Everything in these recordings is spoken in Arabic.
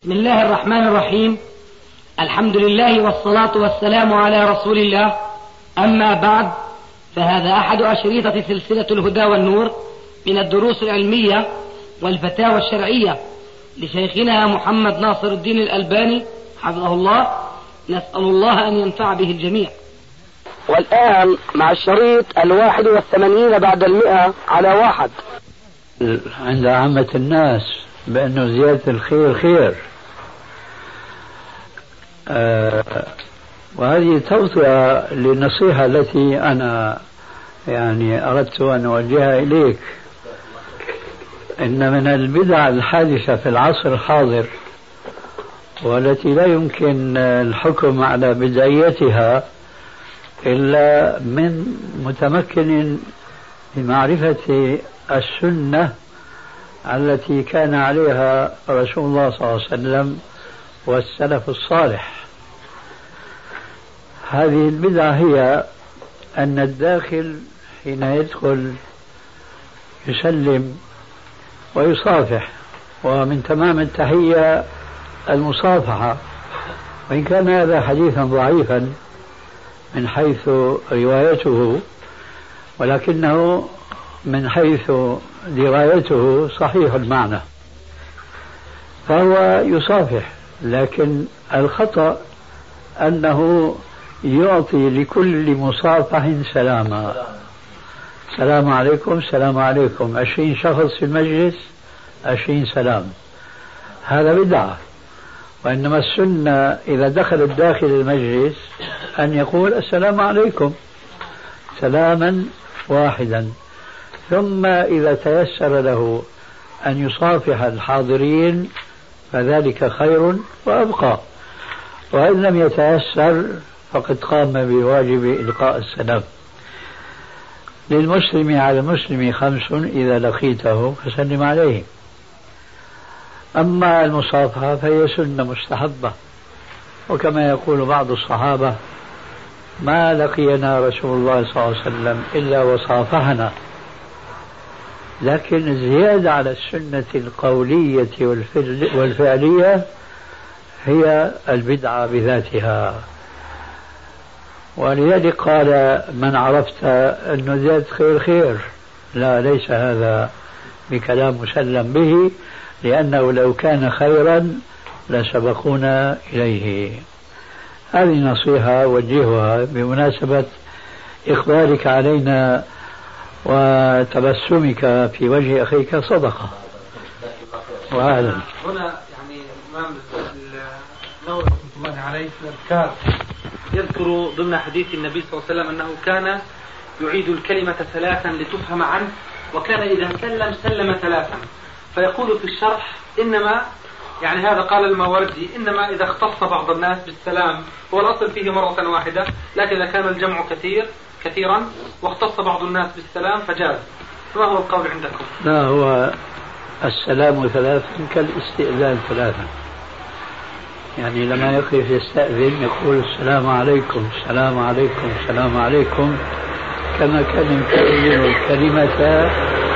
بسم الله الرحمن الرحيم. الحمد لله والصلاة والسلام على رسول الله. أما بعد، فهذا أحد أشريطة سلسلة الهدى والنور من الدروس العلمية والفتاوى الشرعية لشيخنا محمد ناصر الدين الألباني حفظه الله. نسأل الله أن ينفع به الجميع. والآن مع الشريط 81 بعد 100 على 1. عند عامة الناس بأنه زيادة الخير خير، وهذه توطئة للنصيحة التي أنا أردت أن أوجهها إليك. إن من البدع الحادثة في العصر الحاضر والتي لا يمكن الحكم على بدعيتها إلا من متمكن بمعرفة السنة التي كان عليها رسول الله صلى الله عليه وسلم والسلف الصالح. هذه البدعة هي أن الداخل حين يدخل يسلم ويصافح، ومن تمام التحية المصافحة، وإن كان هذا حديثا ضعيفا من حيث روايته، ولكنه من حيث درايته صحيح المعنى، فهو يصافح. لكن الخطأ أنه يعطي لكل مصافح سلاما، السلام عليكم السلام عليكم، 20 شخص في المجلس 20 سلام، هذا بدعة. وإنما السنة إذا دخل داخل المجلس أن يقول السلام عليكم سلاما واحدا، ثم إذا تيسر له أن يصافح الحاضرين فذلك خير وأبقى، وإن لم يتيسر فقد قام بواجب إلقاء السلام. للمسلم على المسلم 5 إذا لقيته فسلم عليه. أما المصافحة فهي سنة مستحبة، وكما يقول بعض الصحابة: ما لقينا رسول الله صلى الله عليه وسلم إلا وصافحنا. لكن الزيادة على السنة القولية والفعلية هي البدعة بذاتها. ولذلك قال: من عرفت أن زيادة خير خير. لا، ليس هذا بكلام مسلم به، لأنه لو كان خيرا لسبقونا إليه. هذه نصيحة وجهها بمناسبة إقبالك علينا وتبسمك في وجه أخيك صدقة. وأهلا. هنا الإمام النووي رحمه الله عليه في الأذكار يذكر ضمن حديث النبي صلى الله عليه وسلم أنه كان يعيد الكلمة 3 لتفهم عنه، وكان إذا سلم 3. فيقول في الشرح: إنما هذا قال الماوردي: إنما إذا اختص بعض الناس بالسلام هو الأصل فيه مرة واحدة، لكن إذا كان الجمع كثيرا واختص بعض الناس بالسلام فجاز. فما هو القول عندكم؟ لا، هو السلام 3 كالاستئذان 3. لما يقف يستأذن يقول: السلام عليكم السلام عليكم السلام عليكم، كما كان يكرر الكلمة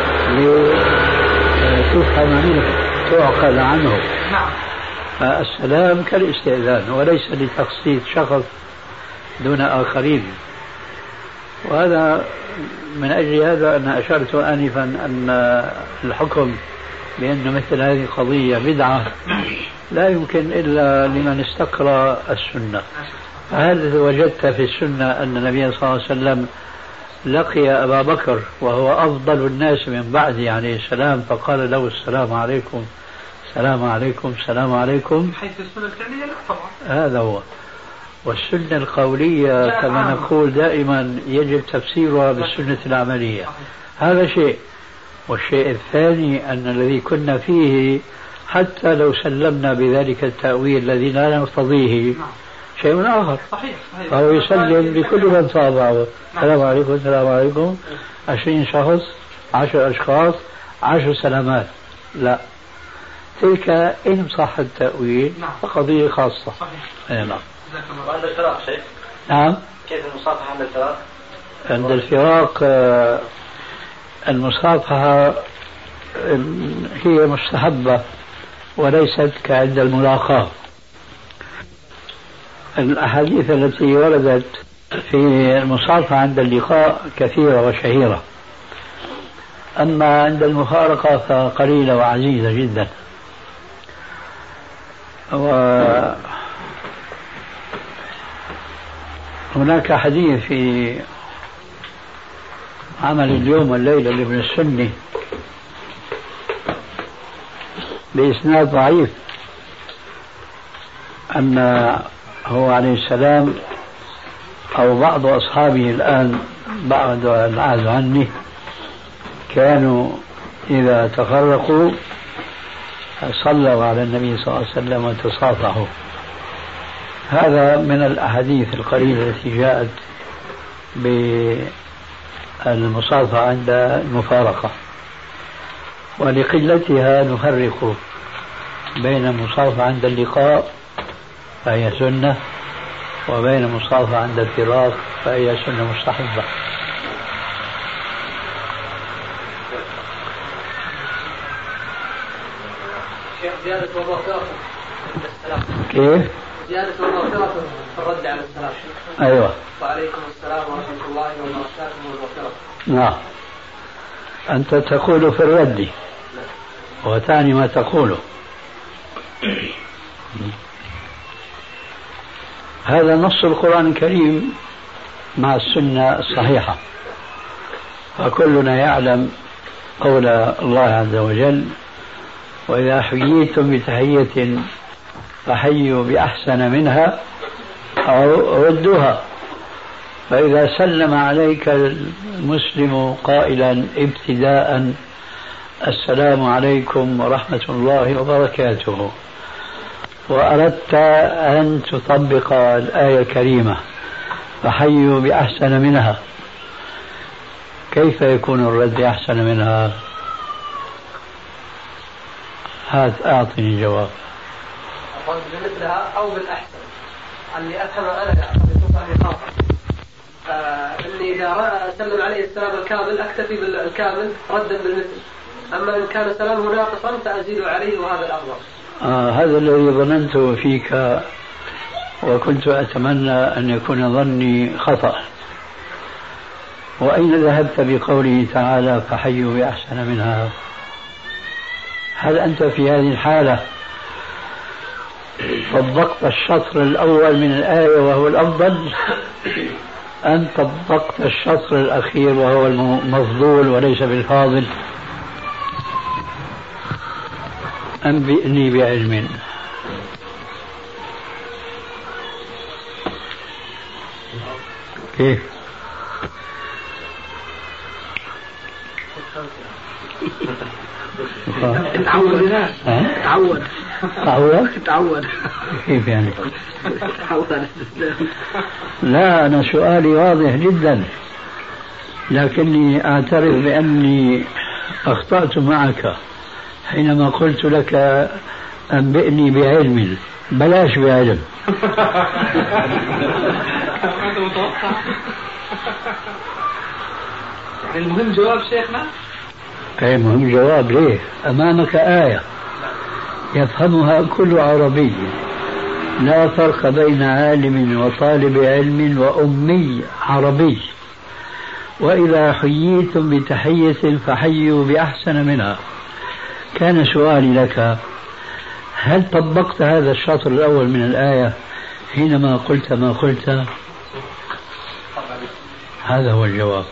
لتفهم منه تعقل عنه. فالسلام كالاستئذان وليس لتخصيص شخص دون آخرين. وهذا من أجل هذا أنا أشرت آنفا أن الحكم بأن مثل هذه القضية بدعة لا يمكن إلا لمن استقرأ السنة. هل وجدت في السنة أن النبي صلى الله عليه وسلم لقي أبا بكر وهو أفضل الناس من بعد عليه السلام فقال له: السلام عليكم السلام عليكم السلام عليكم؟ حيث السنة الفعلية لا طبعا. هذا هو. والسنة القولية كما نقول دائما يجب تفسيرها بالسنة العملية. هذا شيء. والشيء الثاني أن الذي كنا فيه حتى لو سلمنا بذلك التأويل الذي لا نرتضيه شيء آخر. صحيح. فهو يسلم لكل من صابعه: السلام عليكم السلام عليكم، 20 شخص 10 أشخاص 10 سلامات. لا، تلك إن صح التأويل فقضية خاصة. صحيح. نعم. وعند الفراق شيء؟ نعم. كيف المصافحة عند الفراق؟ عند الفراق المصافحة هي مستحبة وليست كعند الملاقاة. الأحاديث التي وردت في المصافحة عند اللقاء كثيرة وشهيرة، أما عند المفارقة فقليلة وعزيزة جدا. وهناك حديث في عمل اليوم والليلة لابن السني بإسناد ضعيف أن هو عليه السلام أو بعض أصحابه الآن بعد العهد عني كانوا إذا تفرقوا صلوا على النبي صلى الله عليه وسلم وتصافحوا. هذا من الأحاديث القليلة التي جاءت بالمصافحة عند المفارقة، ولقلتها نفرق بين المصافحة عند اللقاء فهي سنة، وبين المصافحة عند الفراق فهي سنة مستحبة. زيادة ومغفرة عند السلام. كيف؟ زيادة ومغفرة في الرد على السلام. أيوة. وعليكم السلام ورحمة الله وبركاته والمغفرة. نعم. أنت تقول في الرد وتعني ما تقوله. هذا نص القرآن الكريم مع السنة الصحيحة، فكلنا يعلم قول الله عز وجل: وإذا حييتم بتحية فحيوا بأحسن منها أو ردوها. فإذا سلم عليك المسلم قائلا ابتداء: السلام عليكم ورحمة الله وبركاته، وأردت أن تطبق الآية الكريمة فحيوا بأحسن منها، كيف يكون الرد أحسن منها؟ هات أعطني جواب. بمثلها أو بالأحسن. اللي أفهم أنا بصفة خاصة إني إذا سلم عليه السلام الكامل أكتفي بالكامل ردا بالمثل، أما إن كان سلامه ناقصا فأزيد عليه، وهذا الأفضل. هذا الذي ظننته فيك، وكنت أتمنى أن يكون ظني خطأ. وأين ذهبت بقوله تعالى فحيوا بأحسن منها؟ هل أنت في هذه الحالة طبقت الشطر الأول من الآية وهو الأفضل، أم طبقت الشطر الأخير وهو المفضول وليس بالفاضل؟ أنبئني بعلم. كيف؟ تعود كيف يعني؟ لا، أنا سؤالي واضح جدا، لكني أعترف بأني أخطأت معك حينما قلت لك أنبئني بعلم، بلاش بعلم. المهم جواب شيخنا. أي مهم جواب. ليه؟ أمامك آية يفهمها كل عربي: لا فرق بين عالم وطالب علم وأمي عربي، وإذا حييتم بتحية فحيوا بأحسن منها. كان سؤالي لك: هل طبقت هذا الشطر الأول من الآية حينما قلت ما قلت؟ هذا هو الجواب.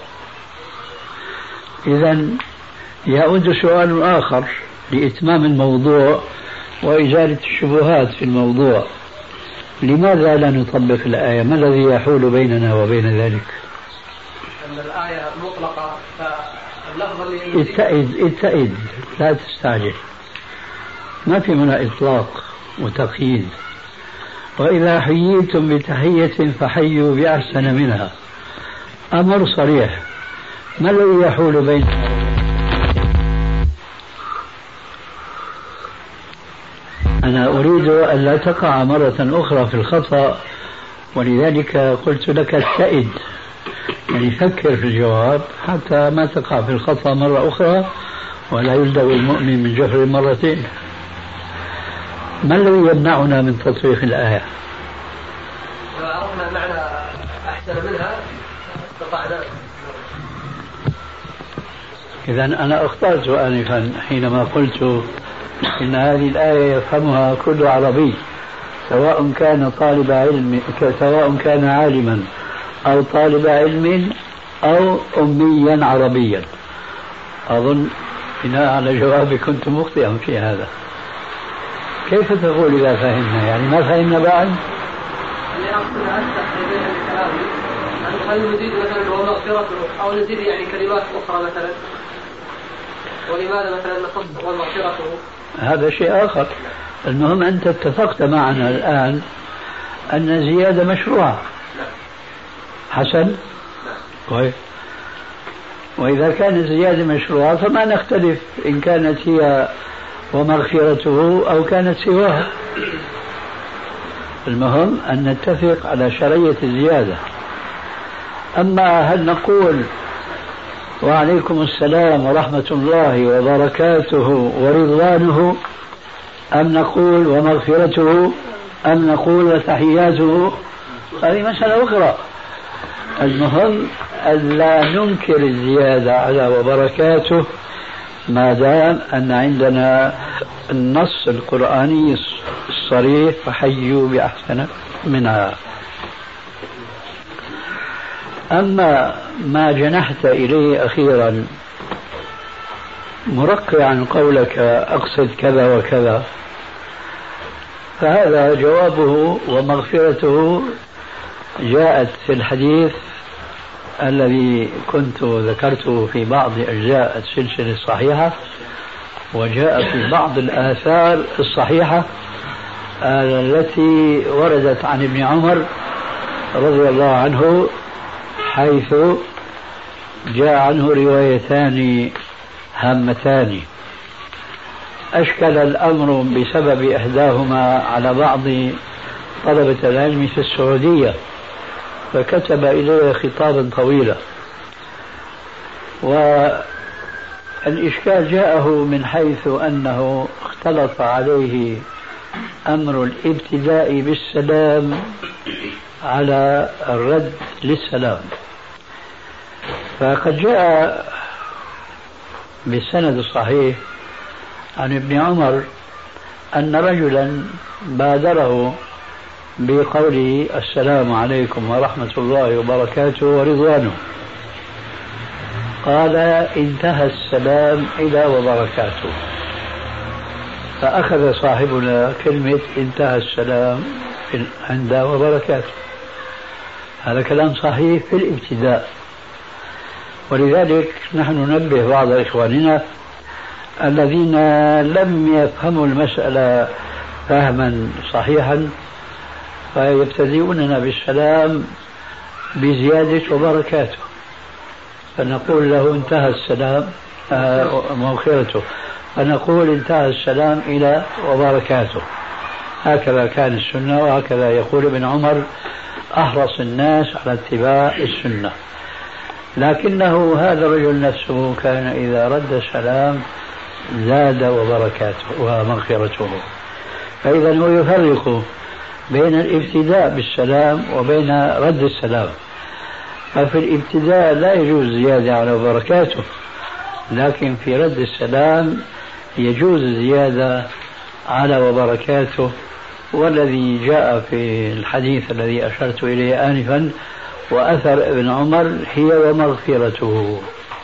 إذن يعود سؤال آخر لإتمام الموضوع وإزالة الشبهات في الموضوع: لماذا لا نطبق الآية؟ ما الذي يحول بيننا وبين ذلك؟ أن الآية مطلقة، فاللفظ اللي اتئد لا تستعجل، ما في هنا إطلاق وتقييد. وإذا حييتم بتحية فحيوا بأحسن منها، أمر صريح، ما الذي يحول بيننا؟ أنا أريد أن لا تقع مرة أخرى في الخطأ، ولذلك قلت لك اتئد، يعني فكر في الجواب حتى ما تقع في الخطأ مرة أخرى، ولا يلدغ المؤمن من جحر مرتين. ما الذي يمنعنا من تطبيق الآية؟ لو عرفنا معنى أحسن منها استطعنا. إذا أنا أخطأت آنفا حينما قلت إن هذه الآية يفهمها كل عربي، سواء كان طالب علم، سواء كان عالما أو طالب علم أو أميا عربيا. أظن بناء على جوابي كنت مخطئا في هذا. كيف تقول إذا فهمنا؟ يعني ما فهمنا بعد؟ اللي أقصد أفتح بين الكلام أن هل نزيد مثلا ومغفرته أو نزيد يعني كلمات أخرى مثلا، ولماذا مثلا نخص ومغفرته؟ هذا شيء آخر. المهم أنت اتفقت معنا الآن أن الزيادة مشروعة. حسن؟ طيب، وإذا كانت الزيادة مشروعة فما نختلف إن كانت هي ومغفرته أو كانت سواها. المهم أن نتفق على شرعية الزيادة. أما هل نقول وعليكم السلام ورحمة الله وبركاته ورضوانه، أم نقول ومغفرته، أم نقول وتحياته، هذه مسألة أخرى. المهم ألا ننكر الزيادة على وبركاته ما دام أن عندنا النص القرآني الصريح فحيوا بأحسن منها. أما ما جنحت إليه أخيرا مرقعا قولك أقصد كذا وكذا، فهذا جوابه ومغفرته جاءت في الحديث الذي كنت ذكرته في بعض أجزاء السلسلة الصحيحة، وجاء في بعض الآثار الصحيحة التي وردت عن ابن عمر رضي الله عنه، حيث جاء عنه روايتان هامتان أشكل الأمر بسبب إحداهما على بعض طلبة العلم في السعودية، فكتب إليه خطابا طويلا. والإشكال جاءه من حيث أنه اختلط عليه أمر الابتداء بالسلام على الرد للسلام. فقد جاء بالسند الصحيح عن ابن عمر أن رجلا بادره بقوله السلام عليكم ورحمة الله وبركاته ورضوانه، قال انتهى السلام إلى وبركاته، فأخذ صاحبنا كلمة انتهى السلام عند وبركاته. هذا كلام صحيح في الابتداء، ولذلك نحن ننبه بعض إخواننا الذين لم يفهموا المسألة فهما صحيحا فيبتدئوننا بالسلام بزيادة وبركاته، فنقول له انتهى السلام مؤخرته، فنقول انتهى السلام إلى وبركاته. هكذا كان السنة، وهكذا يقول ابن عمر أحرص الناس على اتباع السنة. لكنه هذا الرجل نفسه كان إذا رد السلام زاد وبركاته ومغفرته. فإذا هو يفرق بين الابتداء بالسلام وبين رد السلام. ففي الابتداء لا يجوز زيادة على وبركاته، لكن في رد السلام يجوز زيادة على وبركاته. والذي جاء في الحديث الذي أشرت إليه آنفا وأثر ابن عمر هي ومغفرته.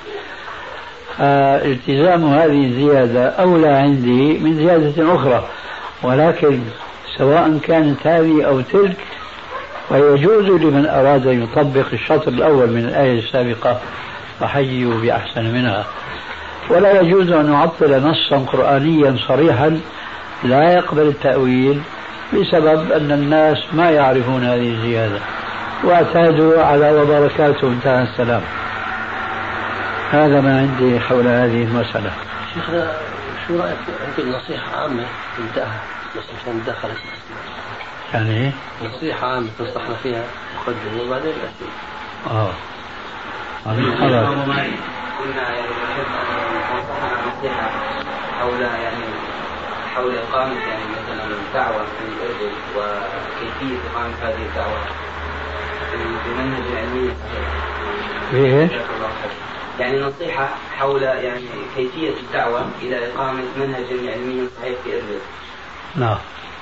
التزام هذه الزيادة أولى عندي من زيادة أخرى، ولكن سواء كانت هذه أو تلك فيجوز لمن أراد أن يطبق الشطر الأول من الآية السابقة فحيوا بأحسن منها. ولا يجوز أن نعطل نصا قرآنيا صريحا لا يقبل التأويل بسبب أن الناس ما يعرفون هذه الزيادة واعتادوا على وبركاته انتهى السلام. هذا ما عندي حول هذه المسألة. شيخنا شو رأيك ممكن نصيحة عامة انتهى بس عشان دخلت يعني نصيحة عامة نصحنا فيها مقدمة وبعدين الأسئلة. هذا خلاص. قلنا يعني نصيحة أو لا يعني حول إقامة يعني مثلا الدعوة في الأردن وكيفية إقامة هذه الدعوة بمنهج علمي صحيح. يعني نصيحة حول يعني كيفية الدعوة إلى إقامة منهج علمي صحيح في أردن. نعم.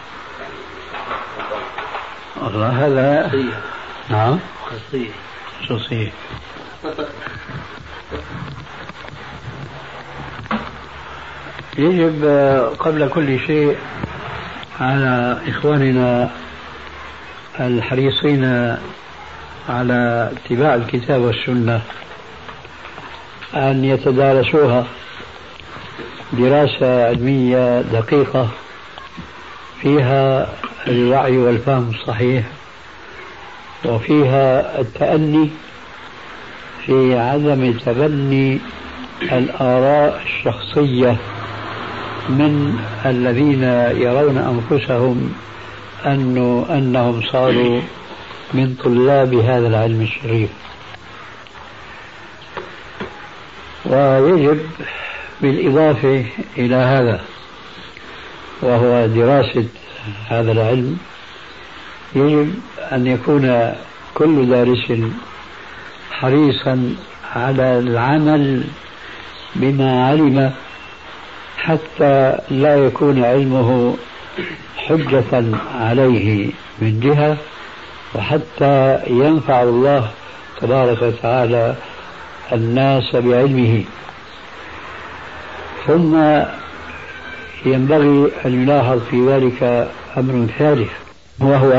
والله هذا نعم خصوصية. يجب قبل كل شيء على إخواننا الحريصين على اتباع الكتاب والسنة أن يتدارسوها دراسة علمية دقيقة فيها الوعي والفهم الصحيح، وفيها التأني في عدم تبني الآراء الشخصية من الذين يرون أنفسهم أنهم صاروا من طلاب هذا العلم الشريف. ويجب بالإضافة إلى هذا وهو دراسة هذا العلم يجب أن يكون كل دارس حريصا على العمل بما علم حتى لا يكون علمه حجة عليه من جهة، وحتى ينفع الله تبارك وتعالى الناس بعلمه. ثم ينبغي أن يلاحظ في ذلك أمر ثالث، وهو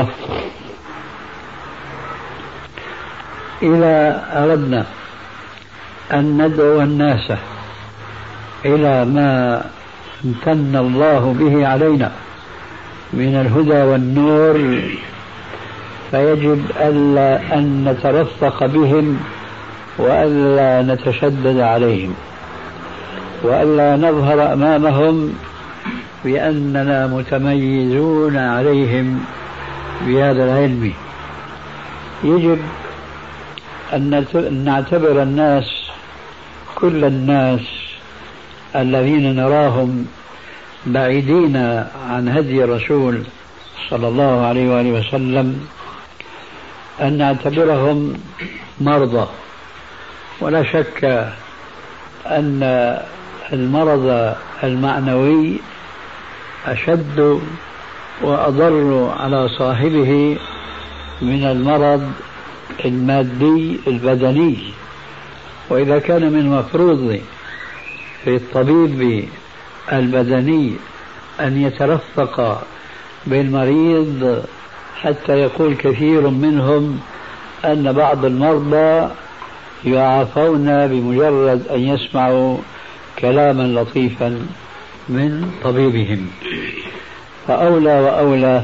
إذا أردنا أن ندعو الناس إلى ما امتن الله به علينا من الهدى والنور فيجب ألا أن نترفق بهم وألا نتشدد عليهم وألا نظهر أمامهم بأننا متميزون عليهم بهذا العلم. يجب أن نعتبر الناس كل الناس الذين نراهم بعيدين عن هدي الرسول صلى الله عليه وآله وسلم أن نعتبرهم مرضى. ولا شك أن المرض المعنوي أشد وأضر على صاحبه من المرض المادي البدني. وإذا كان من المفروض في الطبيب البدني أن يترفق بالمريض حتى يقول كثير منهم أن بعض المرضى يعافون بمجرد أن يسمعوا كلاما لطيفا من طبيبهم، فأولى وأولى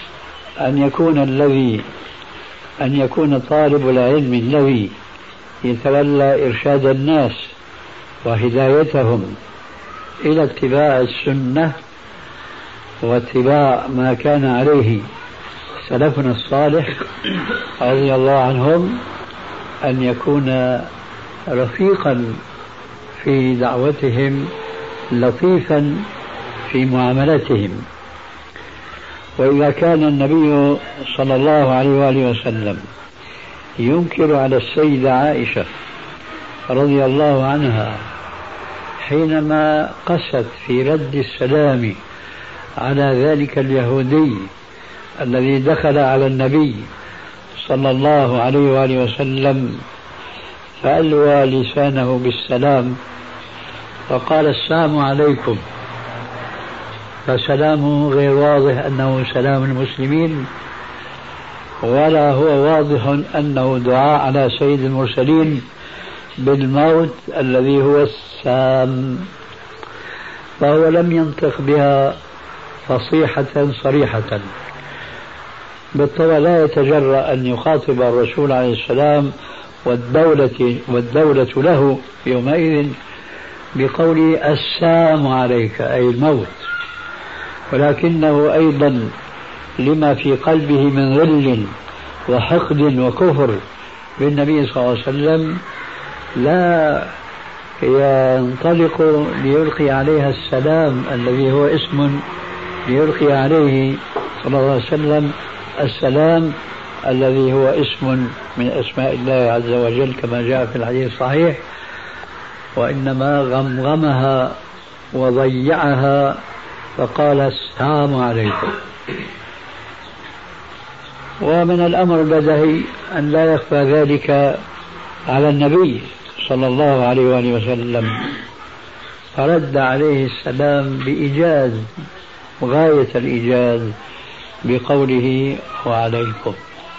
أن يكون طالب العلم الذي يتولى إرشاد الناس وهدايتهم إلى اتباع السنة واتباع ما كان عليه سلفنا الصالح رضي الله عنهم أن يكون رفيقا في دعوتهم لطيفا في معاملتهم. وإذا كان النبي صلى الله عليه وآله وسلم ينكر على السيدة عائشة رضي الله عنها حينما قست في رد السلام على ذلك اليهودي الذي دخل على النبي صلى الله عليه وآله وسلم فألوى لسانه بالسلام فقال السلام عليكم، فسلامه غير واضح أنه سلام المسلمين ولا هو واضح أنه دعاء على سيد المرسلين بالموت الذي هو السام، فهو لم ينطق بها فصيحة صريحة. بالطبع لا يتجرأ أن يخاطب الرسول عليه السلام والدولة له يومئذ بقول السام عليك أي الموت، ولكنه أيضا لما في قلبه من غل وحقد وكفر بالنبي صلى الله عليه وسلم لا ينطلق ليلقي عليها السلام الذي هو اسم ليلقي عليه صلى الله عليه وسلم السلام الذي هو اسم من أسماء الله عز وجل كما جاء في الحديث الصحيح، وإنما غمغمها وضيعها فقال السلام عليكم. ومن الأمر البديهي أن لا يخفى ذلك على النبي صلى الله عليه وآله وسلم، فرد عليه السلام بإيجاز غاية الإيجاز بقوله وعليكم.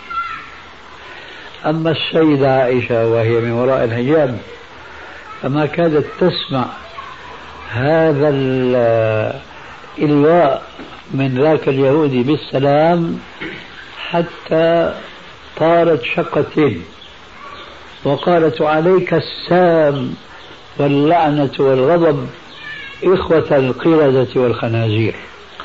أما السيدة عائشة وهي من وراء الحجاب فما كادت تسمع هذا الإلواء من ذاك اليهودي بالسلام حتى طارت شقتين وقالت عليك السام واللعنة والغضب إخوة القردة والخنازير.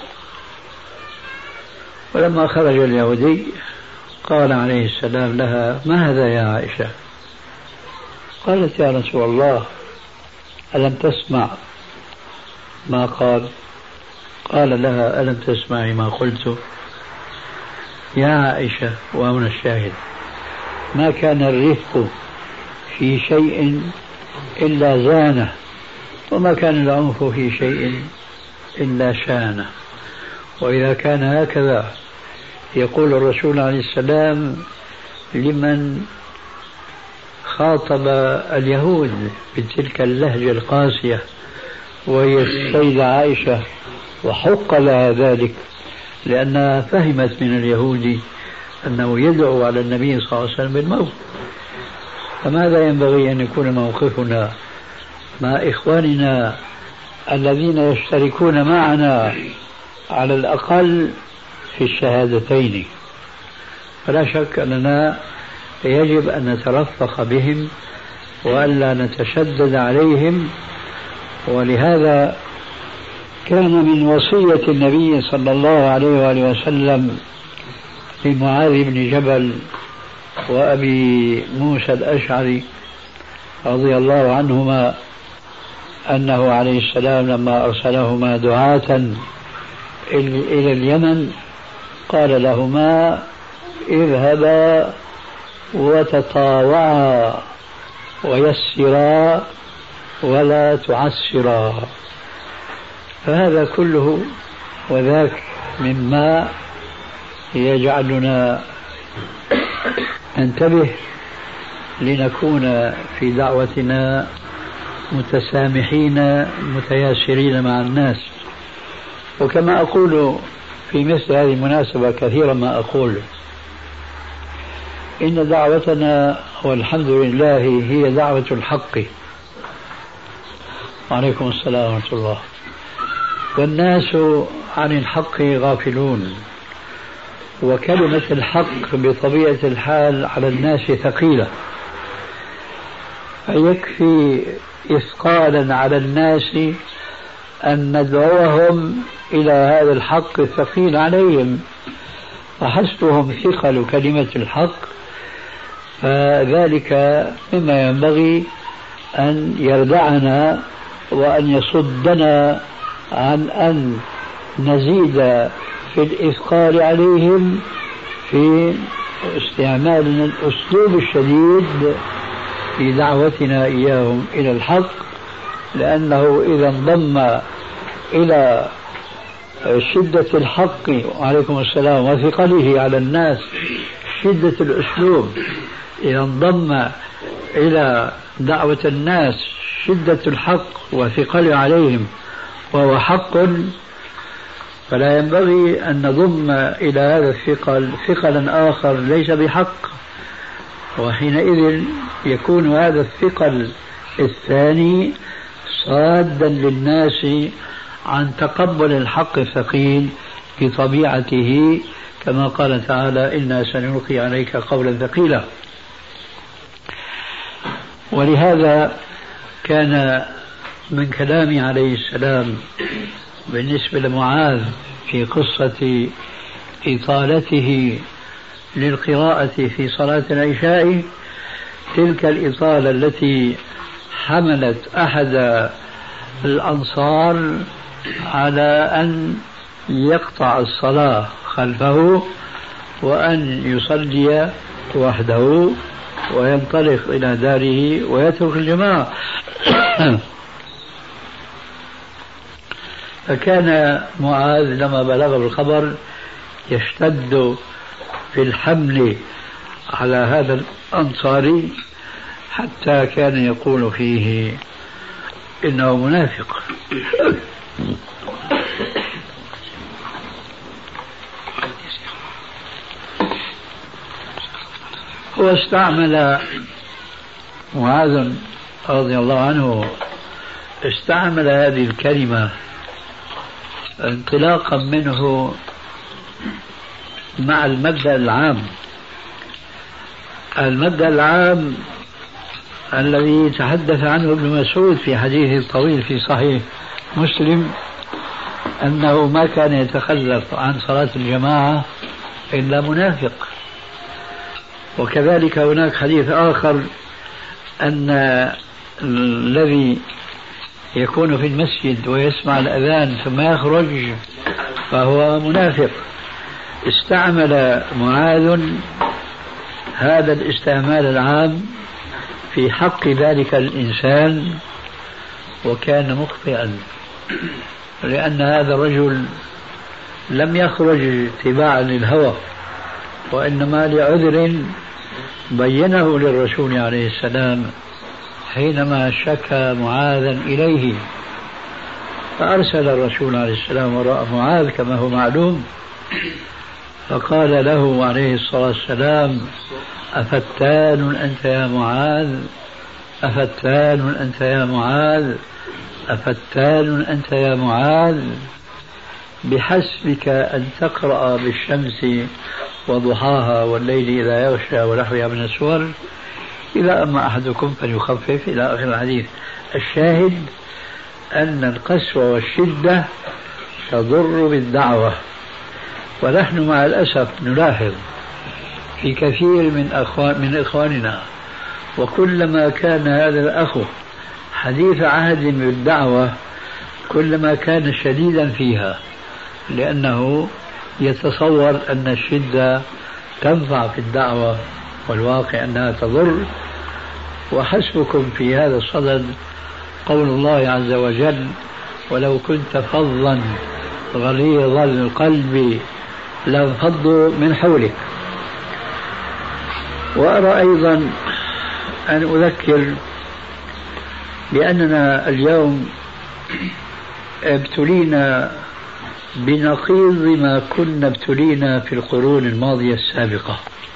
ولما خرج اليهودي قال عليه السلام لها ما هذا يا عائشة؟ قالت يا رسول الله ألم تسمع ما قال؟ قال لها ألم تسمعي ما قلت؟ يا عائشة، وهنا الشاهد، ما كان الرفق في شيء إلا زانه، وما كان العنف في شيء إلا شانه. وإذا كان هكذا يقول الرسول عليه السلام لمن خاطب اليهود بتلك اللهجة القاسية وهي السيدة عائشة، وحق لها ذلك لأنها فهمت من اليهود أنه يدعو على النبي صلى الله عليه وسلم بالموت. فماذا ينبغي أن يكون موقفنا مع إخواننا الذين يشتركون معنا على الأقل في الشهادتين؟ فلا شك أننا يجب أن نترفق بهم وألا نتشدد عليهم. ولهذا كان من وصية النبي صلى الله عليه وآله وسلم لمعاذ بن جبل وأبي موسى الأشعري رضي الله عنهما أنه عليه السلام لما أرسلهما دعاة إلى اليمن قال لهما اذهبا وتطاوعا ويسرا ولا تعسرا. فهذا كله وذاك مما يجعلنا ننتبه لنكون في دعوتنا متسامحين متياسرين مع الناس. وكما أقول في مثل هذه المناسبة كثيرا ما أقول إن دعوتنا والحمد لله هي دعوة الحق. وعليكم السلام ورحمة الله. والناس عن الحق غافلون، وكلمة الحق بطبيعة الحال على الناس ثقيلة، فيكفي إثقالا على الناس أن ندعوهم إلى هذا الحق الثقيل عليهم، فحسبهم ثقل كلمة الحق. فذلك مما ينبغي أن يردعنا وأن يصدنا عن أن نزيد في الإثقال عليهم في استعمالنا الأسلوب الشديد في دعوتنا إياهم إلى الحق، لأنه إذا انضم إلى شدة الحق وعليكم السلام وثقله على الناس شدة الأسلوب، إذا انضم إلى دعوة الناس شدة الحق وثقله عليهم وهو حق، فلا ينبغي أن نضم إلى هذا الثقل ثقلا آخر ليس بحق، وحينئذ يكون هذا الثقل الثاني صادا للناس عن تقبل الحق الثقيل بطبيعته، كما قال تعالى إنا سنلقي عليك قولا ثقيلا. ولهذا كان من كلام عليه السلام بالنسبة لمعاذ في قصة إطالته للقراءة في صلاة العشاء تلك الإطالة التي حملت أحد الأنصار على أن يقطع الصلاة خلفه وأن يصلي وحده وينطلق إلى داره ويترك الجماعة. فكان معاذ لما بلغ الخبر يشتد في الحمل على هذا الأنصاري حتى كان يقول فيه إنه منافق. واستعمل معاذ رضي الله عنه استعمل هذه الكلمة انطلاقا منه مع المبدأ العام، المبدأ العام الذي تحدث عنه ابن مسعود في حديثه الطويل في صحيح مسلم أنه ما كان يتخلف عن صلاة الجماعة إلا منافق. وكذلك هناك حديث آخر أن الذي يكون في المسجد ويسمع الأذان ثم يخرج فهو منافق. استعمل معاذ هذا الاستعمال العام في حق ذلك الإنسان وكان مخطئا، لأن هذا الرجل لم يخرج اتباعا للهوى وإنما لعذر بينه للرسول عليه السلام حينما شكى معاذا إليه، فأرسل الرسول عليه السلام وراء معاذ كما هو معلوم فقال له عليه الصلاة والسلام أفتان أنت يا معاذ، أفتان أنت يا معاذ، أفتان أنت يا معاذ، بحسبك أن تقرأ بالشمس وضحاها والليل إذا يغشى ونحوها من السور إذا أما أحدكم فليخفف إلى آخر الحديث. الشاهد أن القسوة والشدة تضر بالدعوة، ونحن مع الأسف نلاحظ في كثير من إخواننا وكلما كان هذا الأخ حديث عهد بالدعوة كلما كان شديدا فيها، لأنه يتصور أن الشدة تنفع في الدعوة والواقع أنها تضر. وحسبكم في هذا الصدد قول الله عز وجل ولو كنت فظا غليظ القلب لانفضوا من حولك. وأرى أيضا أن أذكر بأننا اليوم ابتلينا بنقيض ما كنا ابتلينا في القرون الماضية السابقة.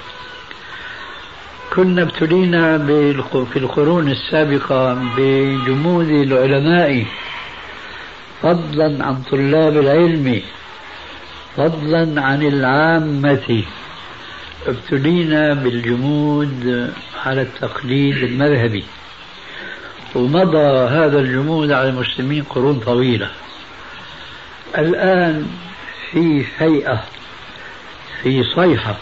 كنا ابتلينا في القرون السابقة بجمود العلماء فضلا عن طلاب العلم، فضلا عن العامة. ابتلينا بالجمود على التقليد المذهبي، ومضى هذا الجمود على المسلمين قرون طويلة. الآن في هيئة، في صيحة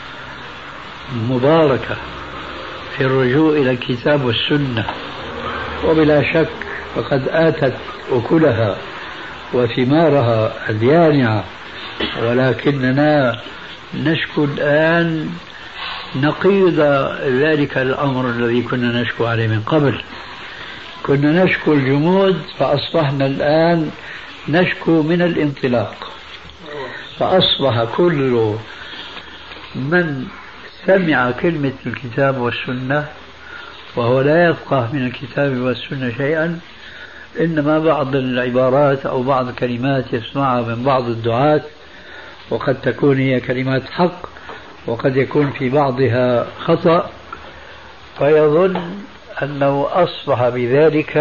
مباركة في الرجوع إلى الكتاب والسنة، وبلا شك فقد آتت أكلها وثمارها اليانعة، ولكننا نشكو الآن نقيض ذلك الأمر الذي كنا نشكو عليه من قبل. كنا نشكو الجمود فأصبحنا الآن نشكو من الانطلاق، فأصبح كل من سمع كلمة الكتاب والسنة وهو لا يفقه من الكتاب والسنة شيئا، إنما بعض العبارات أو بعض الكلمات يسمعها من بعض الدعاة، وقد تكون هي كلمات حق وقد يكون في بعضها خطأ، فيظن أنه أصبح بذلك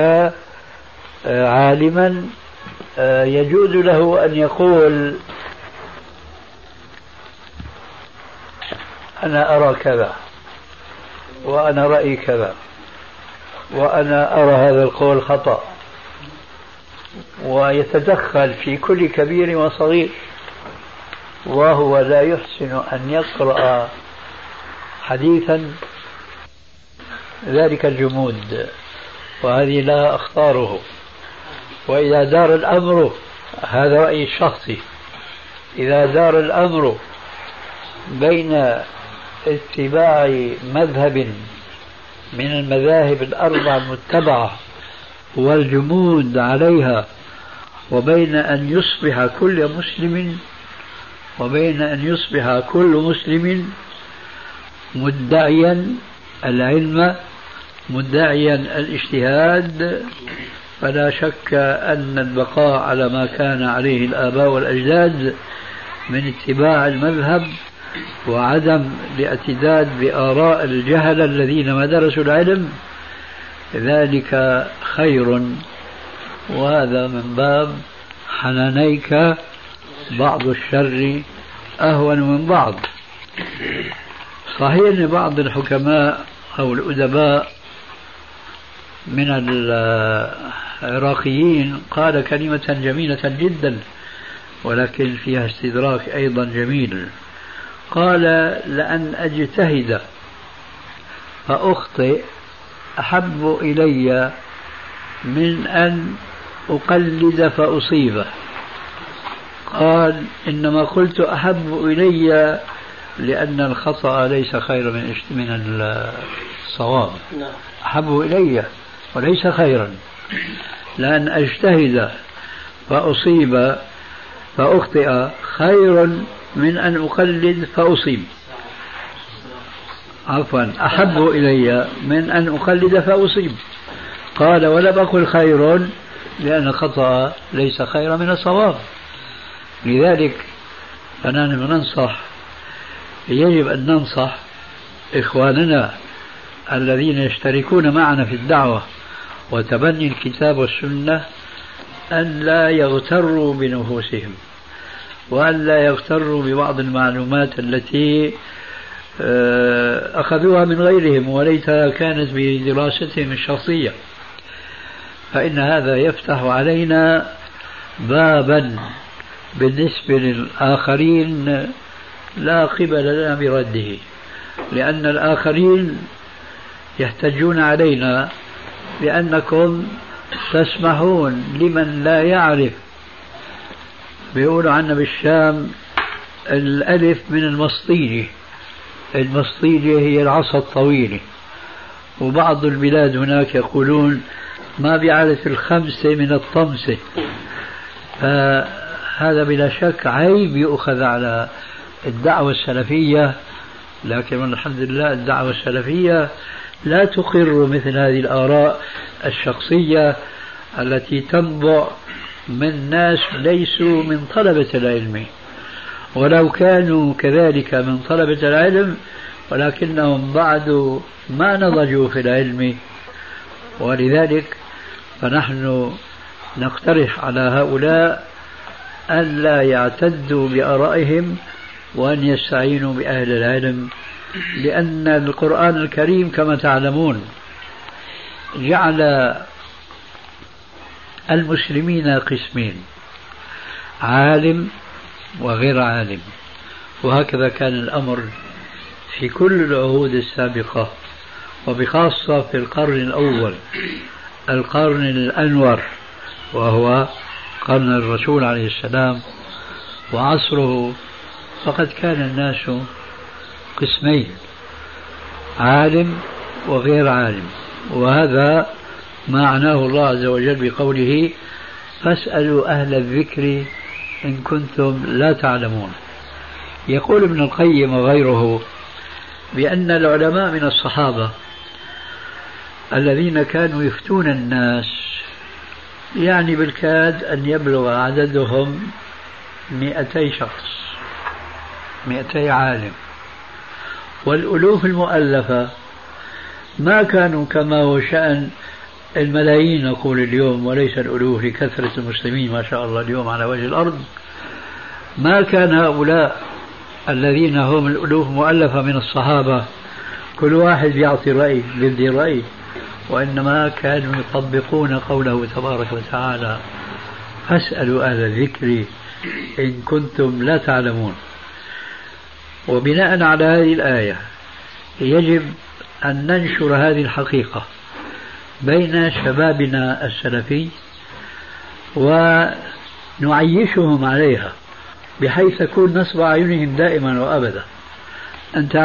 عالما يجوز له أن يقول أنا أرى كذا وأنا رأيي كذا وأنا أرى هذا القول خطأ، ويتدخل في كل كبير وصغير، وهو لا يحسن أن يقرأ حديثا ذلك الجمود، وهذه لها أخطاره. وإذا دار الأمر، هذا رأيي الشخصي، إذا دار الأمر بين اتباع مذهب من المذاهب الأربع المتبعة والجمود عليها، وبين أن يصبح كل مسلم مدعيا العلم مدعيا الاجتهاد، فلا شك أن البقاء على ما كان عليه الآباء والأجداد من اتباع المذهب وعدم الاعتداد بآراء الجهل الذين ما درسوا العلم ذلك خير. وهذا من باب حنانيك بعض الشر أهون من بعض. صحيح أن بعض الحكماء أو الأدباء من العراقيين قال كلمة جميلة جدا ولكن فيها استدراك أيضا جميل. قال: لأن أجتهد فأخطئ أحب إلي من أن أقلد فأصيبه. قال: إنما قلت أحب إلي لأن الخطأ ليس خيرا من الصواب، أحب إلي وليس خيرا. لأن أجتهد فأصيب فأخطئ خير من أن أقلد فأصيب، عفوا أحب إلي من أن أقلد فأصيب. قال: ولم أقل خير لأن الخطأ ليس خيرا من الصواب. لذلك فنحن ننصح، يجب أن ننصح إخواننا الذين يشتركون معنا في الدعوة وتبني الكتاب والسنة أن لا يغتروا بنفوسهم، وأن لا يغتروا ببعض المعلومات التي أخذوها من غيرهم وليتها كانت بدراستهم الشخصية، فإن هذا يفتح علينا بابا بالنسبة للآخرين لا قبل لنا برده، لأن الآخرين يحتجون علينا بأنكم تسمحون لمن لا يعرف. بيقولوا عنا بالشام الألف من المسطيلة، المسطيلة هي العصا الطويلة، وبعض البلاد هناك يقولون ما بيعرف الخمسة من الطمسة. فهذا بلا شك عيب يؤخذ على الدعوة السلفية، لكن الحمد لله الدعوة السلفية لا تقر مثل هذه الآراء الشخصية التي تنبع من ناس ليسوا من طلبة العلم، ولو كانوا كذلك من طلبة العلم ولكنهم بعد ما نضجوا في العلم. ولذلك فنحن نقترح على هؤلاء أن لا يعتدوا بآرائهم وأن يستعينوا بأهل العلم، لأن القرآن الكريم كما تعلمون جعل المسلمين قسمين: عالم وغير عالم، وهكذا كان الأمر في كل العهود السابقة، وبخاصة في القرن الأول القرن الأنور وهو قرن الرسول عليه السلام وعصره، فقد كان الناس قسمين: عالم وغير عالم. وهذا ما معناه الله عز وجل بقوله: فاسألوا أهل الذكر إن كنتم لا تعلمون. يقول ابن القيم وغيره بأن العلماء من الصحابة الذين كانوا يفتون الناس يعني بالكاد أن يبلغ عددهم 200 شخص، 200 عالم، والألوف المؤلفة ما كانوا كما هو شأن الملايين نقول اليوم، وليس الألوف لكثرة المسلمين ما شاء الله اليوم على وجه الأرض. ما كان هؤلاء الذين هم الألوف مؤلفة من الصحابة كل واحد يعطي رأي يبدي رأي، وإنما كانوا يطبقون قوله تبارك وتعالى: فاسألوا أهل الذكر إن كنتم لا تعلمون. وبناء على هذه الآية يجب أن ننشر هذه الحقيقة بين شبابنا السلفي ونعيشهم عليها بحيث تكون نصب أعينهم دائما وأبدا. أنت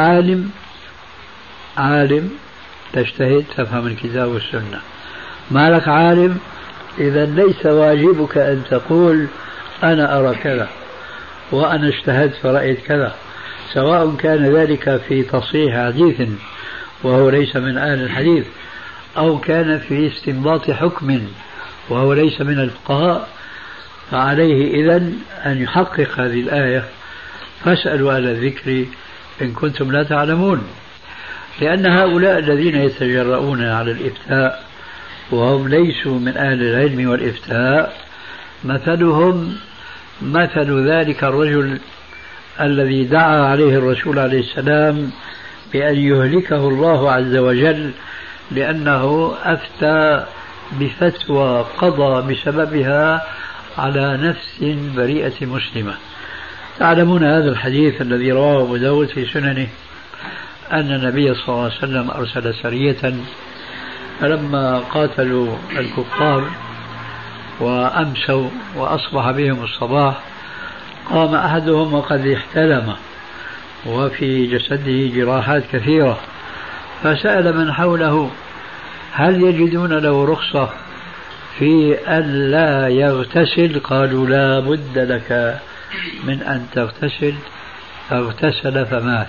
عالم تجتهد تفهم الكتاب والسنة، ما لك عالم، إذا ليس واجبك أن تقول أنا أرى كذا وأنا اجتهدت فرأيت كذا، سواء كان ذلك في تصحيح حديث وهو ليس من أهل الحديث، أو كان في استنباط حكم وهو ليس من الفقهاء. فعليه إذن أن يحقق هذه الآية: فاسألوا أهل الذكر إن كنتم لا تعلمون. لأن هؤلاء الذين يتجرؤون على الإفتاء وهم ليسوا من أهل العلم والإفتاء مثلهم مثل ذلك الرجل الذي دعا عليه الرسول عليه السلام بأن يهلكه الله عز وجل لأنه أفتى بفتوى قضى بسببها على نفس بريئة مسلمة. تعلمون هذا الحديث الذي رواه أبو داود في سننه أن النبي صلى الله عليه وسلم أرسل سرية، فلما قاتلوا الكفار وأمسوا وأصبح بهم الصباح قام أحدهم وقد احتلم وفي جسده جراحات كثيرة، فسأل من حوله: هل يجدون له رخصة في أن لا يغتسل؟ قالوا: لا بد لك من أن تغتسل. فاغتسل فمات.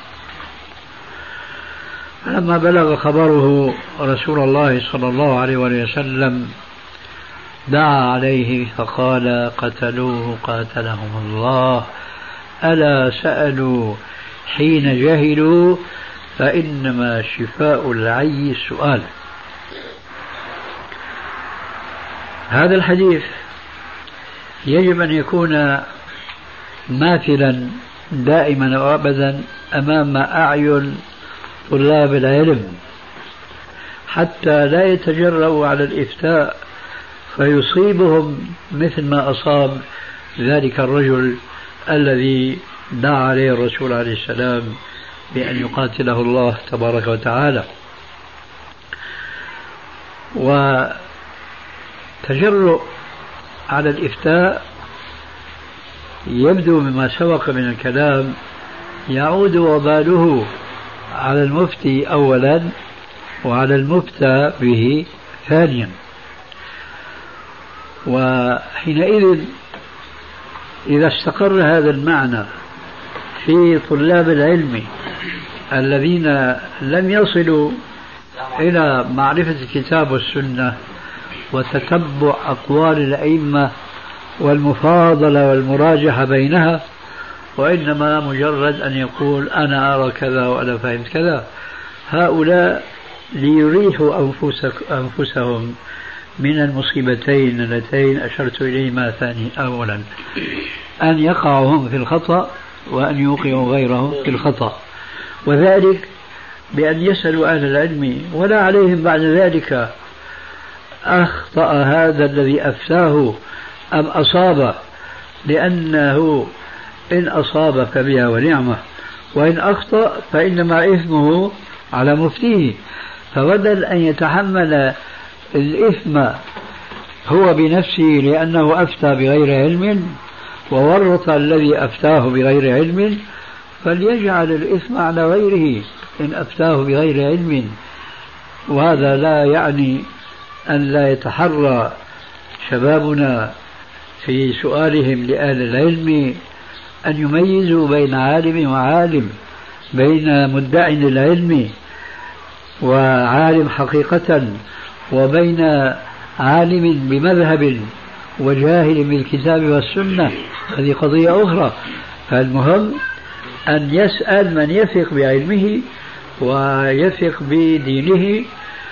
فلما بلغ خبره رسول الله صلى الله عليه وسلم دعا عليه فقال: قتلوه قاتلهم الله، ألا سألوا حين جهلوا فإنما شفاء العي السؤال. هذا الحديث يجب أن يكون ماثلا دائما وأبدا أمام أعين طلاب العلم حتى لا يتجرؤوا على الإفتاء فيصيبهم مثل ما أصاب ذلك الرجل الذي دعا عليه الرسول عليه السلام بأن يقاتله الله تبارك وتعالى. وتجرؤ على الإفتاء يبدو مما سبق من الكلام يعود وباله على المفتي أولا وعلى المفتى به ثانيا. وحينئذ إذا استقر هذا المعنى في طلاب العلم الذين لم يصلوا إلى معرفة الكتاب والسنة وتتبع أقوال الأئمة والمفاضلة والمراجحة بينها، وإنما مجرد أن يقول أنا أرى كذا وأنا فهمت كذا، هؤلاء ليريحوا أنفسهم من المصيبتين اللتين أشرت إليهما ثاني أولا: أن يقعوا هم في الخطأ وأن يوقعوا غيرهم في الخطأ، وذلك بأن يسألوا أهل العلم ولا عليهم بعد ذلك أخطأ هذا الذي أفتاه أم أصاب، لأنه إن أصاب فبها ونعمة، وإن أخطأ فإنما إثمه على مفتيه. فبدل أن يتحمل الإثم هو بنفسه لأنه أفتى بغير علم وورط الذي أفتاه بغير علم، فليجعل الإثم على غيره إن أفتاه بغير علم. وهذا لا يعني أن لا يتحرى شبابنا في سؤالهم لأهل العلم أن يميزوا بين عالم وعالم، بين مدع للعلم وعالم حقيقة، وبين عالم بمذهب وجاهل بالكتاب والسنة، هذه قضية أخرى. فالمهم أن يسأل من يثق بعلمه ويثق بدينه،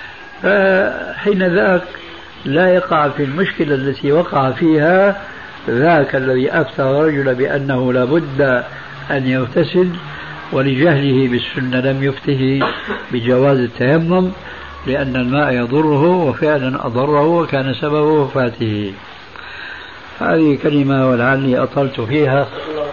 فحين ذاك لا يقع في المشكلة التي وقع فيها ذاك الذي أفتى رجل بأنه لابد أن يغتسل ولجهله بالسنة لم يفته بجواز التيمم لأن الماء يضره، وفعلا أضره وكان سبب وفاته. هذه كلمة ولعلي أطلت فيها،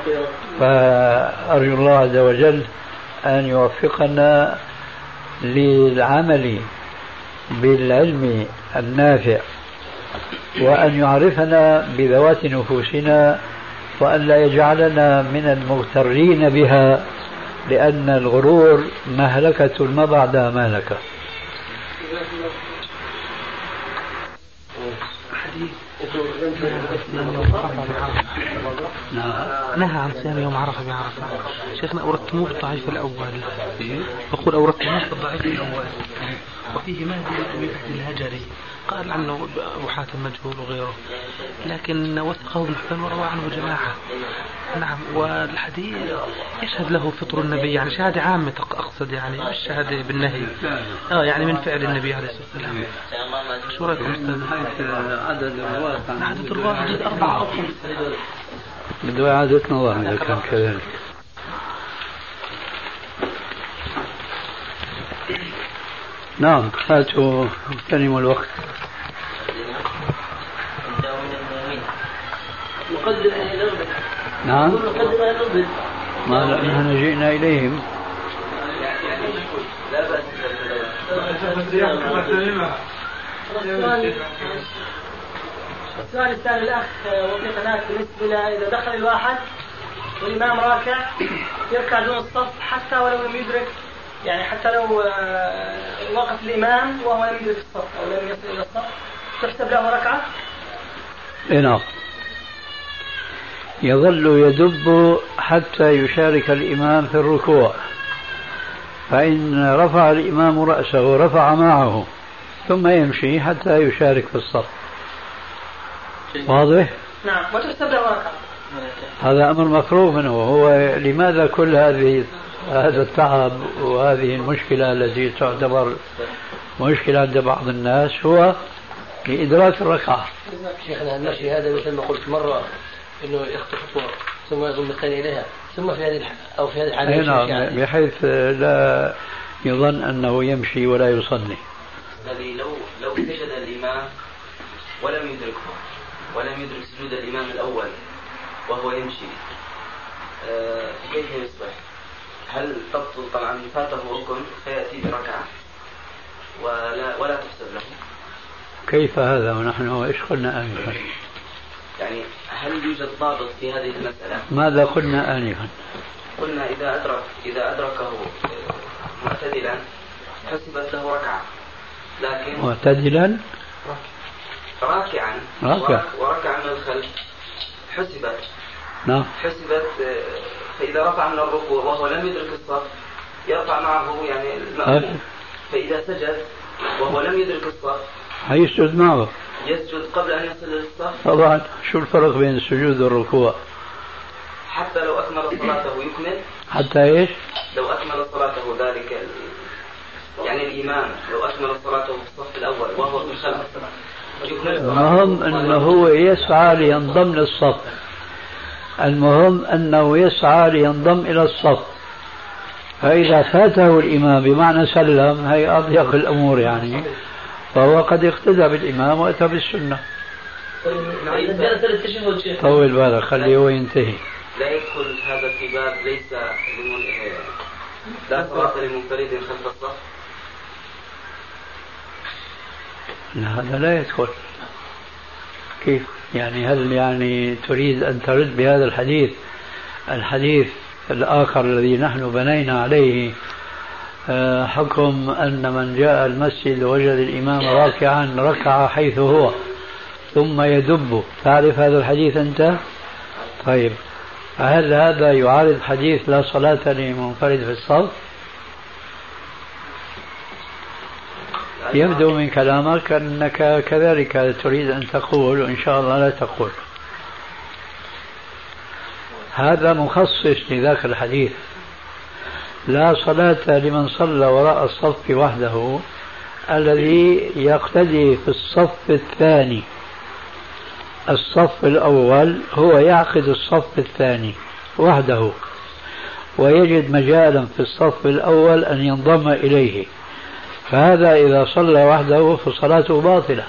فأرجو الله عز وجل أن يوفقنا للعمل بالعلم النافع، وأن يعرفنا بذوات نفوسنا وأن لا يجعلنا من المغترين بها، لأن الغرور مهلكة ما بعدها مهلكة. نهى عن صيام يوم عرفة بعرفة. شيخنا أوردتموه بالضعيف الأول، بقول أوردتموه بالضعيف الأول، وفيه ما من الهجري قال عنه أبو حاتم مجهول وغيره، لكن وثقه ابن حبان وروى عنه جماعة. نعم، والحديث يشهد له فطر النبي، يعني شهادة عامة أقصد، يعني مش شهادة بالنهي، يعني من فعل النبي عليه الصلاة والسلام. شو رأيكم أستاذ؟ عدد الرواة عدد الرواة 4 أو 5 بده إعادة نظر إذا كان كذلك. نعم، هاتوا اغتنموا الوقت. نعم، ما نحن جئنا إليهم. السؤال الثاني الأخ وفق هناك بالنسبة إذا دخل الواحد والإمام راكع يركع دون الصف حتى ولو لم يدرك، يعني حتى لو وقف الإمام وهو لم يدرك الصف أو لم يصل إلى الصف تحسب له ركعة؟ نعم، يظل يدب حتى يشارك الإمام في الركوع، فإن رفع الإمام رأسه رفع معه ثم يمشي حتى يشارك في الصف. واضح؟ نعم، وتحسب له ركعة. هذا أمر مفروغ منه. هو لماذا كل هذا التعب وهذه المشكلة التي تعتبر مشكلة عند بعض الناس هو لإدراك الركعة. شيخنا المشي هذا مثل ما قلت مرة إنه يخطو خطوة ثم يضم الثاني إليها ثم في هذه الحالة نعم، بحيث لا يظن أنه يمشي ولا يصلي. الذي لو سجد الإمام ولم يدركه ولم يدرك سجود الإمام الأول وهو يمشي، كيف يصبح؟ هل تبطل؟ طبعا فاته ركن فيأتي بركعة ولا تحسب له. كيف هذا ونحن ايش قلنا آنفا؟ يعني هل يوجد ضابط في هذه المسألة؟ ماذا قلنا آنفا؟ قلنا إذا أدركه معتدلا حسبت له ركعة، لكن معتدلا راكعا وركع من الخلف حسبت. نعم، حسبت. فإذا رفع من الركوع وهو لم يدرك الصف يرفع معه يعني المأموم، فإذا سجد وهو لم يدرك الصف هيسجد معه، يسجد قبل أن يصل للصف. طبعا شو الفرق بين السجود والركوع؟ حتى لو أكمل صلاته يكمل. حتى إيش؟ لو أكمل صلاته ذلك يعني الإمام لو أكمل صلاته في الصف الأول وهو في الخلف المهم أنه هو يسعى لينضم للصف، المهم أنه يسعى لينضم إلى الصف، فإذا فاته الإمام بمعنى سلم هي أضيق الأمور يعني، فهو قد اقتدى بالإمام وأتى بالسنة. طول بالك خليه هو ينتهي. لا يدخل هذا في باب ليس لا صلاة لمنفرد خلف الصف. لا، هذا لا يدخل. كيف يعني؟ هل يعني تريد أن ترد بهذا الحديث الآخر الذي نحن بنينا عليه حكم أن من جاء المسجد وجد الإمام راكعا ركع حيث هو ثم يدب؟ تعرف هذا الحديث أنت؟ طيب، هل هذا يعارض حديث لا صلاة لمنفرد في الصف؟ يبدو من كلامك أنك كذلك تريد أن تقول، وإن شاء الله لا تقول. هذا مخصص لذاك الحديث، لا صلاة لمن صلى وراء الصف وحده، الذي يقتدي في الصف الثاني. الصف الأول هو يعقد الصف الثاني وحده ويجد مجالا في الصف الأول أن ينضم إليه، فهذا إذا صلى وحده فصلاته باطلة.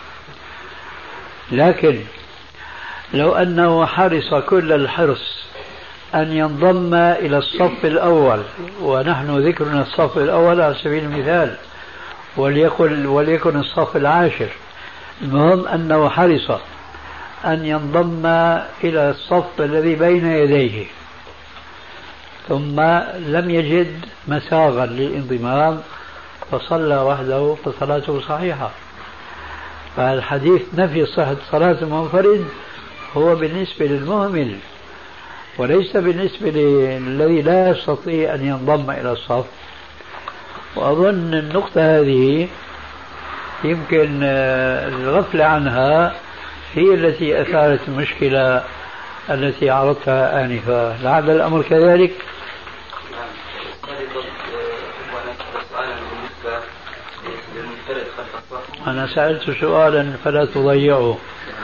لكن لو أنه حرص كل الحرص أن ينضم إلى الصف الأول، ونحن ذكرنا الصف الأول على سبيل المثال وليكن الصف العاشر، المهم أنه حرص أن ينضم إلى الصف الذي بين يديه ثم لم يجد مساغا للانضمام فصلى وحده فصلاته صحيحة. فالحديث نفي صحة صلاة المنفرد هو بالنسبة للمهمل وليس بالنسبة للذي لا يستطيع أن ينضم إلى الصف. وأظن النقطة هذه يمكن الغفلة عنها هي التي أثارت المشكلة التي عرضتها آنفا. لعل الأمر كذلك. أنا سألت سؤالا فلا تضيعه.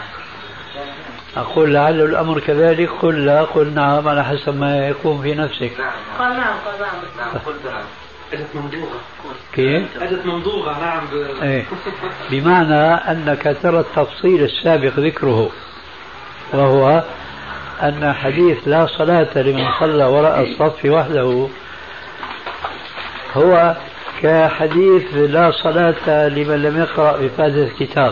أقول لعل الأمر كذلك. قل لا. قل نعم على حسب ما يكون في نفسك. قال نعم. قلت نعم. أجت ممضوغة. كيف؟ أجت ممضوغة. نعم. إيه. بمعنى أنك ترى التفصيل السابق ذكره وهو أن حديث لا صلاة لمن صلى وراء الصف وحده هو كحديث لا صلاة لمن لم يقرأ بفاتحة الكتاب،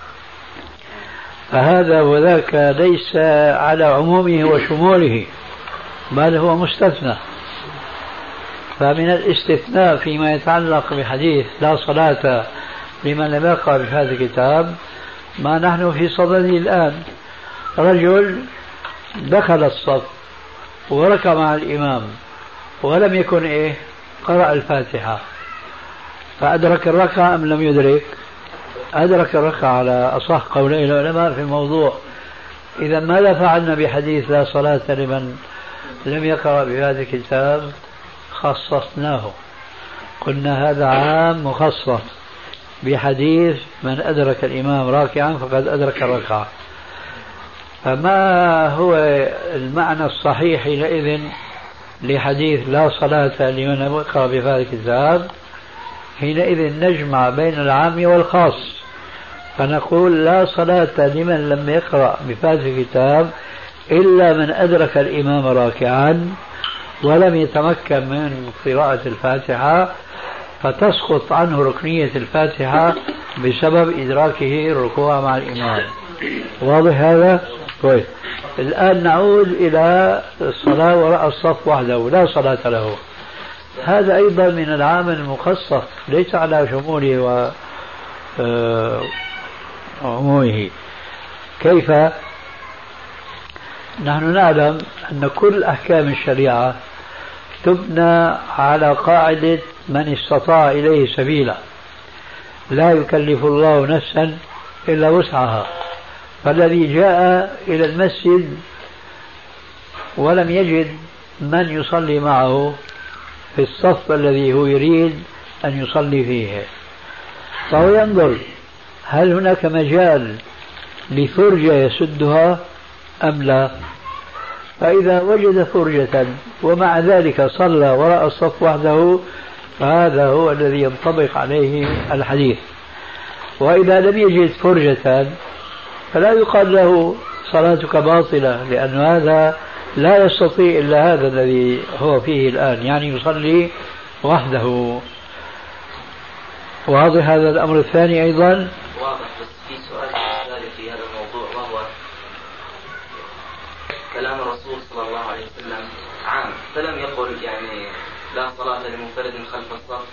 فهذا وذاك ليس على عمومه وشموله بل هو مستثنى. فمن الاستثناء فيما يتعلق بحديث لا صلاة لمن لم يقرأ بفاتحة الكتاب ما نحن في صدده الآن. رجل دخل الصف وركع مع الإمام ولم يكن قرأ الفاتحة فأدرك الركعة أم لم يدرك؟ أدرك الركعة على أصح قولي العلماء في الموضوع. إذا ماذا فعلنا بحديث لا صلاة لمن لم يقرأ بهذا الكتاب؟ خصصناه، قلنا هذا عام مخصص بحديث من أدرك الإمام راكعا فقد أدرك الركعة. فما هو المعنى الصحيح حينئذ لحديث لا صلاة لمن لم يقرأ بهذا الكتاب؟ حينئذ نجمع بين العام والخاص فنقول لا صلاة لمن لم يقرأ بفاتحة الكتاب إلا من أدرك الإمام راكعا ولم يتمكن من قراءة الفاتحة فتسقط عنه ركنية الفاتحة بسبب إدراكه الركوع مع الإمام. واضح هذا؟ طيب الآن نعود إلى الصلاة وراء الصف وحده لا صلاة له. هذا أيضا من العامل المخصص ليس على شموله وعمومه. كيف؟ نحن نعلم أن كل أحكام الشريعة تبنى على قاعدة من استطاع إليه سبيلا، لا يكلف الله نفسا إلا وسعها. فالذي جاء إلى المسجد ولم يجد من يصلي معه في الصف الذي هو يريد أن يصلي فيه فهو ينظر هل هناك مجال لفرجة يسدها أم لا. فإذا وجد فرجة ومع ذلك صلى وراء الصف وحده فهذا هو الذي ينطبق عليه الحديث. وإذا لم يجد فرجة فلا يقال له صلاتك باطلة، لأن هذا لا يستطيع إلا هذا الذي هو فيه الآن، يعني يصلي وحده. واضح هذا الأمر الثاني أيضا؟ واضح. بس في سؤال في هذا الموضوع وهو كلام الرسول صلى الله عليه وسلم عام، فلم يقل يعني لا صلاة لمنفرد خلف الصف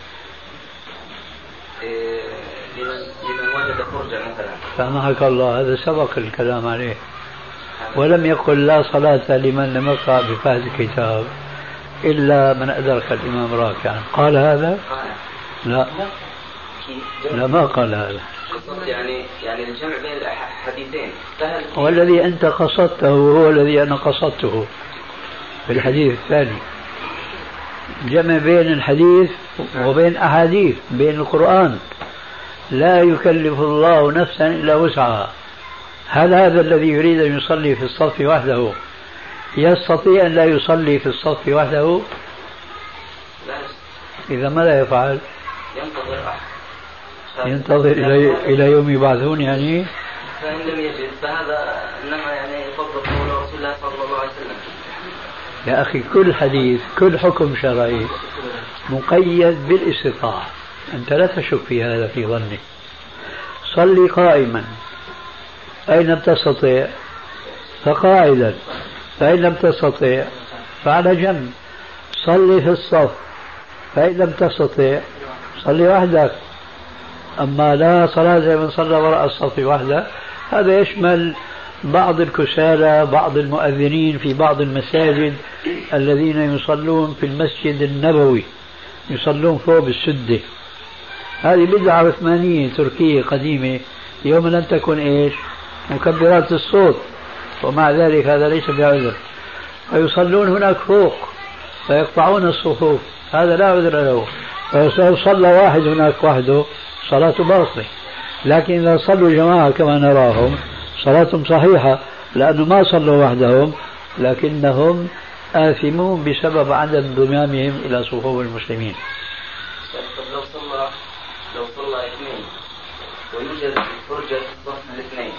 لمن وجد فرجة مثلا. سامحك الله، هذا سبق الكلام عليه. ولم يقل لا صلاة لمن لم يقرأ بفاتحة الكتاب إلا من أدرك الإمام راكعا. قال هذا؟ لا لا ما قال هذا. يعني الجمع بين الحديثين سهل. والذي أنت قصدته هو الذي أنا قصدته في الحديث الثاني، جمع بين الحديث وبين أحاديث بين القرآن. لا يكلف الله نفسا إلا وسعها. هل هذا الذي يريد أن يصلي في الصف وحده يستطيع أن لا يصلي في الصف وحده؟ إذا ماذا يفعل؟ ينتظر إلى يوم يبعثون يعني. فإن لم يجد فهذا إنما يعني يفضل قول رسول الله صلى الله عليه وسلم. يا أخي كل حديث كل حكم شرعي مقيد بالاستطاعة. أنت لا تشك في هذا في ظني. صلي قائما، أين تستطيع؟ فقاعدا، فإن لم تستطع فعلى جنب، صلي في الصف، فإن لم تستطع صلي وحدك. أما لا صلاة لمن صلى وراء الصف وحده، هذا يشمل بعض الكسالى، بعض المؤذنين في بعض المساجد الذين يصلون في المسجد النبوي، يصلون فوق بالسدة. هذه بدعة عثمانية تركية قديمة، يوم لم تكن إيش مكبرات الصوت، ومع ذلك هذا ليس بعذر، فيصلون هناك فوق فيقطعون الصفوف، هذا لا عذر له. فلو صلى واحد هناك وحده صلاته باطلة، لكن إذا صلوا جماعة كما نراهم صلاتهم صحيحة، لأنه ما صلوا وحدهم لكنهم آثمون بسبب عدم انضمامهم إلى صفوف المسلمين. لو صلى اثنين ويوجد فرجة الصف الاثنين،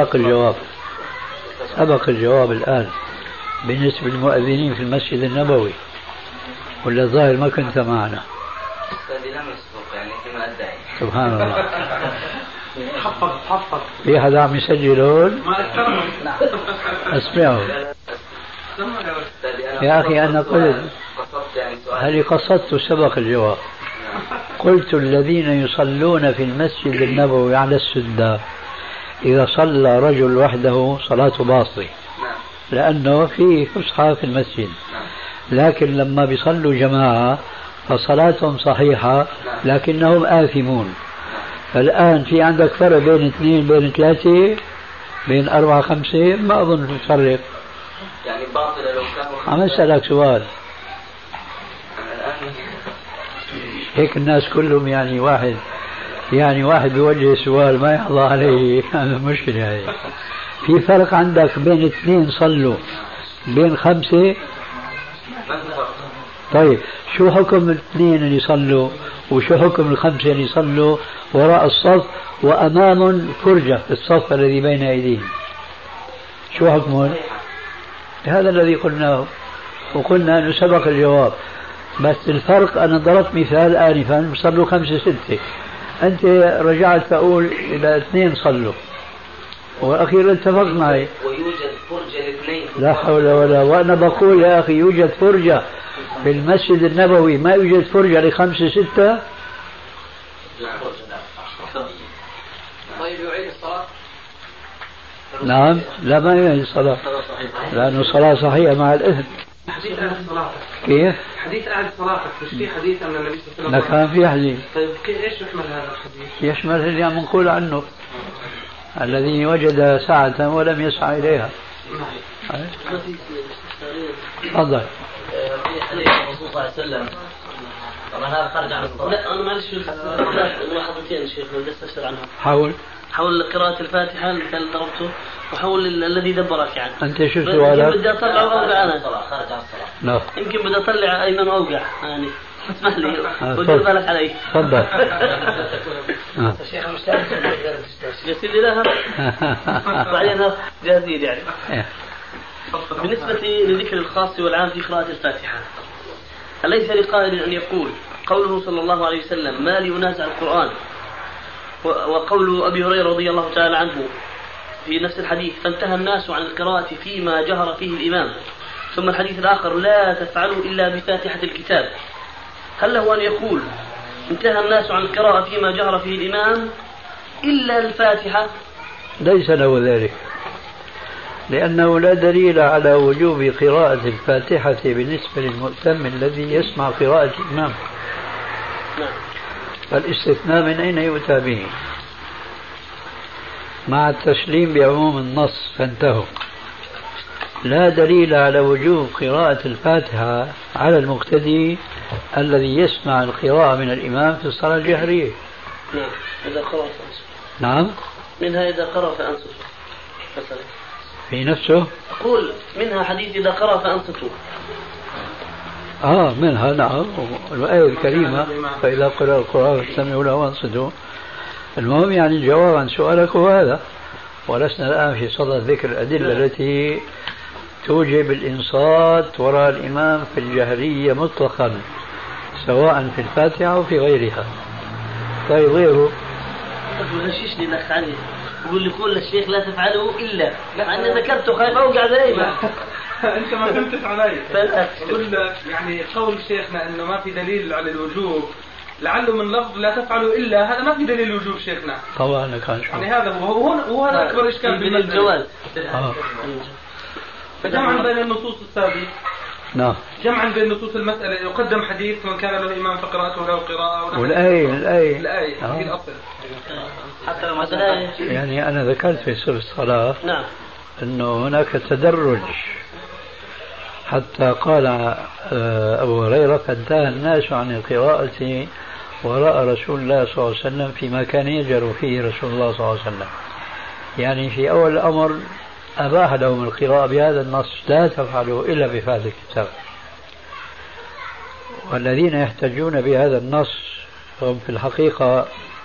سبق الجواب الآن بالنسبة للمؤذنين في المسجد النبوي، ولا الظاهر ما كنت معنا؟ أستاذي لم يسبق يعني كما أدعي. سبحان الله. حفظ في حدا عم يسجلون؟ اسمعوا يا أخي، أنا قلت هل قصدت سبق الجواب؟ قلت الذين يصلون في المسجد النبوي على السدة إذا صلى رجل وحده صلاته باطلة، لأنه في فسحة في المسجد، لكن لما بيصلوا جماعة فصلاتهم صحيحة لكنهم آثمون. فالآن في عندك فرق بين اثنين، بين ثلاثة، بين أربعة، خمسة، ما أظن تفرق. يعني باطلة لو كانوا. عم أسألك سؤال، هيك الناس كلهم يعني واحد بيوجه سؤال ما يحظى عليه، هذا مشكلة هاي. في فرق عندك بين اثنين صلوا بين خمسة؟ طيب شو حكم الاثنين اللي يصلوا، وشو حكم الخمسة اللي يصلوا وراء الصف وأمام فرجة في الصف الذي بين أيديهم؟ شو حكمهم؟ هذا الذي قلناه، وقلنا أنه سبق الجواب، بس الفرق أنا ضربت مثال آنفا صلوا 5 6، أنت رجعت تقول إذا 2 صلوا، وأخيرا اتفق معي ويوجد فرجة لاثنين. لا حول ولا، وأنا بقول يا أخي يوجد فرجة في المسجد النبوي، ما يوجد فرجة ل5 6. طيب يعيد الصلاة؟ نعم، لا ما يعيد الصلاة لأنه الصلاة صحيحة مع الإثم. حديث أهل صلاتك كيف؟ حديث أهل صلاتك مش في حديث أن النبي صلى الله عليه وسلم؟ كان في حديث. طيب إيش يحمل هذا الحديث؟ يشمل اللي عم نقول عنه، الذي وجد ساعة ولم يسعى إليها. تفضل. في حديث الرسول صلى الله عليه وسلم، طبعا هذا خارج عن الصلاة. لا أنا معلش ملاحظتين شيخ بدي استفسر عنها. حول قراءة الفاتحة اللي كان ضربته، وحول الذي دبرك يعني. أنت شو سؤالك؟ بدي أطلع وأوقع أنا. خارج عن الصلاة. لا. يمكن بدي أطلع أيمن وأوقع يعني. اسمح لي ودير بالك علي. تفضل. الشيخ مستعد يا سيدي لها بعدين جاهزين يعني. بالنسبة لذكر الخاص والعام في قراءة الفاتحة، أليس لقائل أن يقول قوله صلى الله عليه وسلم ما لي أنازع القرآن، وقول أبي هريرة رضي الله تعالى عنه في نفس الحديث فانتهى الناس عن القراءة فيما جهر فيه الإمام، ثم الحديث الآخر لا تفعلوا إلا بفاتحة الكتاب، هل له أن يقول انتهى الناس عن القراءة فيما جهر فيه الإمام إلا الفاتحة؟ ليس له ذلك، لأنه لا دليل على وجوب قراءة الفاتحة بالنسبة للمؤتم الذي يسمع قراءة الإمام. فالاستثناء من أين يؤتى به؟ مع التسليم بعموم النص فانتهوا. لا دليل على وجوب قراءة الفاتحة على المقتدي الذي يسمع القراءة من الإمام في الصلاة الجهرية. نعم إذا قرأ فأنصت. نعم منها إذا قرأ فأنصت مثلا في نفسه. أقول منها حديث إذا قرأ فأنصتوا. منها نعم، الآية الكريمة فإذا قرأ القرآن فاستمعوا له وانصتوا. المهم يعني الجواب عن سؤالك هو هذا، ولسنا الآن في صدد ذكر الأدلة التي توجب الإنصات وراء الإمام في الجهرية مطلقا سواء في الفاتحة أو في غيرها. طيب غيره غششني لك عليه يقول للشيخ لا تفعلوا إلا أنا ذكرته خايف أوقع ذلك. أنت ما فهمتش علي. أقول لك يعني قول شيخنا إنه ما في دليل على الوجوب لعله من لفظ لا تفعلوا إلا، هذا ما في دليل وجوب شيخنا. طبعا كان يعني هذا هو هذا أكبر إشكال بالجواز. فجمعا بين النصوص السابقة. نعم. جمعا بين نصوص المسألة يقدم حديث من كان له إمام فقراءته له قراءة والآية هي الأصل. حتى لو مثلا يعني أنا ذكرت في سورة الصلاة نعم أنه هناك تدرج حتى قال أبو هريرة فانتهى الناس عن القراءة وراء رسول الله صلى الله عليه وسلم فيما كان يجر فيه رسول الله صلى الله عليه وسلم. يعني في أول الأمر أباح لهم القراءة بهذا النص لا تفعلوا إلا بفعل الكتاب. والذين يحتجون بهذا النص هم في الحقيقة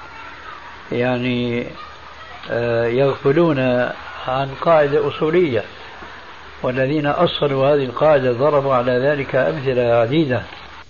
يعني يغفلون عن قاعدة أصولية، والذين أصلوا هذه القاعدة ضربوا على ذلك أمثلة عديدة.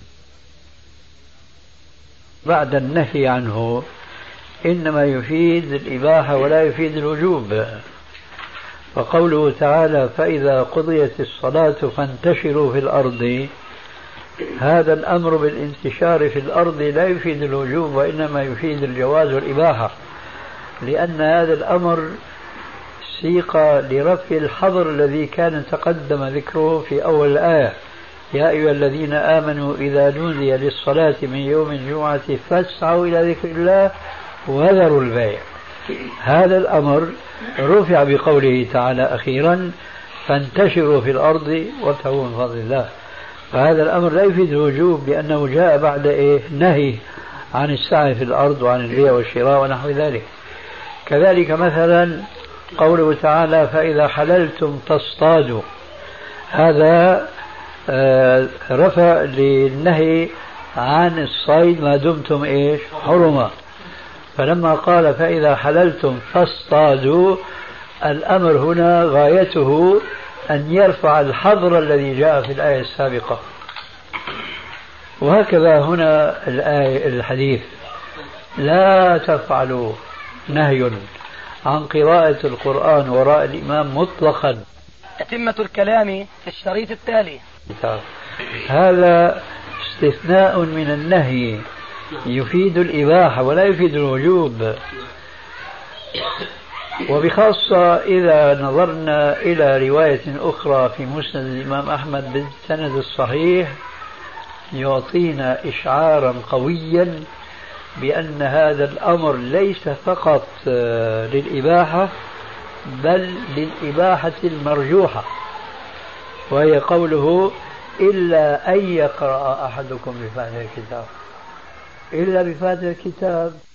بعد النهي عنه إنما يفيد الإباحة ولا يفيد الوجوب. فقوله تعالى فإذا قضيت الصلاة فانتشروا في الأرض، هذا الأمر بالانتشار في الأرض لا يفيد الوجوب وإنما يفيد الجواز والإباحة، لأن هذا الأمر سيق لرفع الحظر الذي كان تقدم ذكره في أول الآية يا أيها الذين آمنوا إذا نودي للصلاة من يوم الجمعة فاسعوا إلى ذكر الله وذروا البيع. هذا الأمر رفع بقوله تعالى أخيرا فانتشروا في الأرض وابتغوا من فضل الله. فهذا الأمر لا يفيد الوجوب لأنه جاء بعد نهي عن السعي في الأرض وعن البيع والشراء ونحو ذلك. كذلك مثلا قوله تعالى فإذا حللتم تصطادوا، هذا رفع للنهي عن الصيد ما دمتم حرما. فلما قال فإذا حللتم فاصطادوا، الأمر هنا غايته أن يرفع الحظر الذي جاء في الآية السابقة. وهكذا هنا الآية الحديث لا تفعلوا نهي عن قراءة القرآن وراء الإمام مطلقا. أتمة الكلام في الشريط التالي. هذا استثناء من النهي يفيد الإباحة ولا يفيد الوجوب. وبخاصة إذا نظرنا إلى رواية أخرى في مسند الإمام أحمد بالسند الصحيح يعطينا إشعارا قويا بأن هذا الأمر ليس فقط للإباحة بل للإباحة المرجوحة، وهي قوله إلا أن يقرأ أحدكم بفاتحة الكتاب. إلا بفاتحة الكتاب